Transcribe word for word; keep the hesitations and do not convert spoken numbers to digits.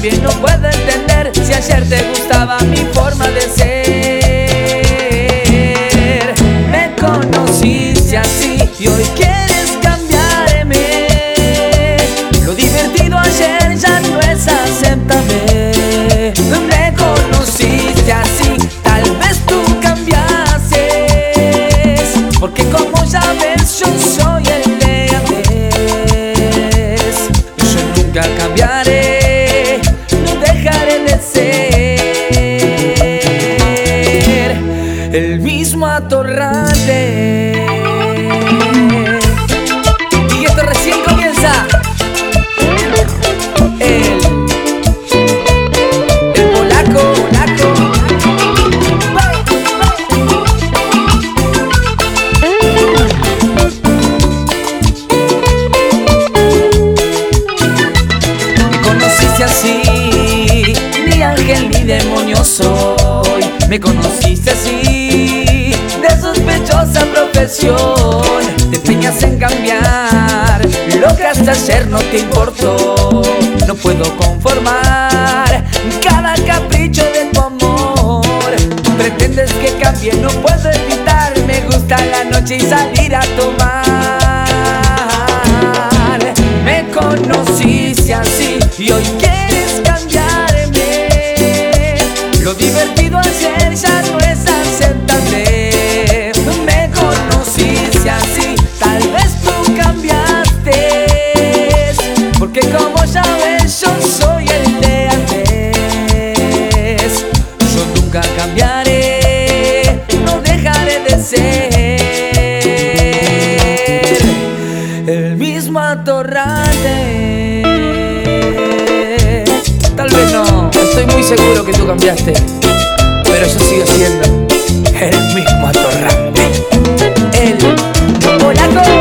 también no puedo entender si ayer te gustaba mi forma de ser. Me conociste así y hoy quieres cambiarme. Lo divertido ayer ya no es aceptable. Me conociste así, tal vez tú cambiaste, porque como ya ves yo soy el de antes. Yo nunca cambiaré, no dejaré de ser el mismo atorrante. Y esto recién comienza. El, el polaco, polaco. Me conociste así, ni ángel ni demonio soy. Me conociste así, de sospechosa profesión. Te empeñas en cambiar lo que hasta ayer no te importó. No puedo conformar cada capricho de tu amor. Pretendes que cambie, no puedo evitar. Me gusta la noche y salir a tomar. Me conociste así y hoy quieres cambiarme. Lo divertido ayer ya no es aceptable. Me conociste así, tal vez tú cambiaste, porque como ya ves yo soy el de antes. Yo nunca cambiaré, no dejaré de ser el mismo atorrante. Tal vez no, estoy muy seguro que tú cambiaste, pero yo sigo siendo el mismo atorrante. El polaco.